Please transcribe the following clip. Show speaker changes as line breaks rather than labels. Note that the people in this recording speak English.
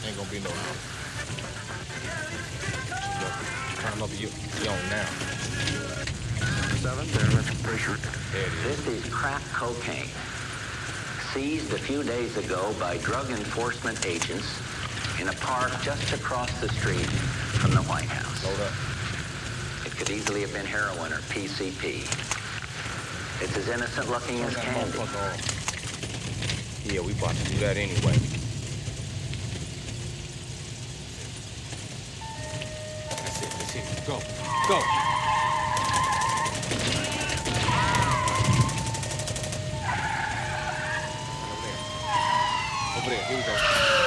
Ain't gonna be no climb up you on now.
7, there, pressure.
There it is.
This is crack cocaine, seized a few days ago by drug enforcement agents in a park just across the street from the White House.
Load up.
It could easily have been heroin or PCP. It's as innocent looking as
Turn that
candy.
motherfucker off. Yeah, we about to do that anyway. That's it. That's it. Go. Go. Over there. Here we go.